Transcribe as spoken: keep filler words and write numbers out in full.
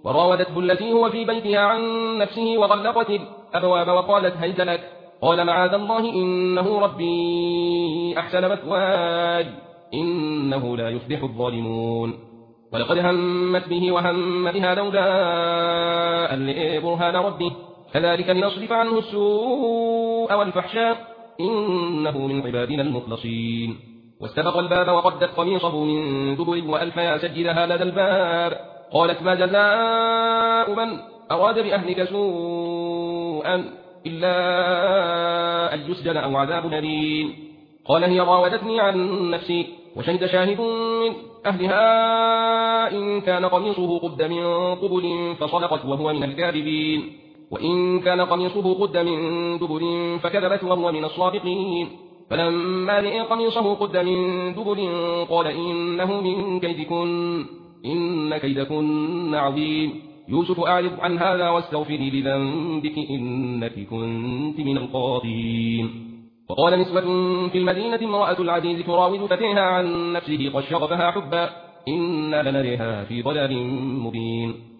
وراودته التي هو في بيتها عن نفسه وغلقت الأبواب وقالت هيت لك. قال معاذ الله إنه ربي أحسن مثواي إنه لا يفلح الظالمون. ولقد همت به وهم بها لولا أن لقي برهان ربه كذلك لنصرف عنه السوء والفحشاء إنه من عبادنا المخلصين. واستبق الباب وقدت قميصه من دبر وألف يا سجلها لدى الباب. قالت ما جزاء من أراد بأهلك سوءا إلا أن يسجن أو عذاب أليم. قال هي راودتني عن نفسي وشهد شاهد من أهلها إن كان قميصه قد من قبل فصدقت وهو من الكاذبين وإن كان قميصه قد من دبر فكذبت وهو من الصادقين. فلما رأى قميصه قد من دبر قال إنه من كيدكن إن كيدكن عظيم. يوسف أعرض عن هذا واستغفري لذنبك إنك كنت من الخاطئين. وقال نسوة في المدينة امرأة العزيز تراود فتيها عن نفسه قد شغفها حبا إنا لنريها في ضلال مبين.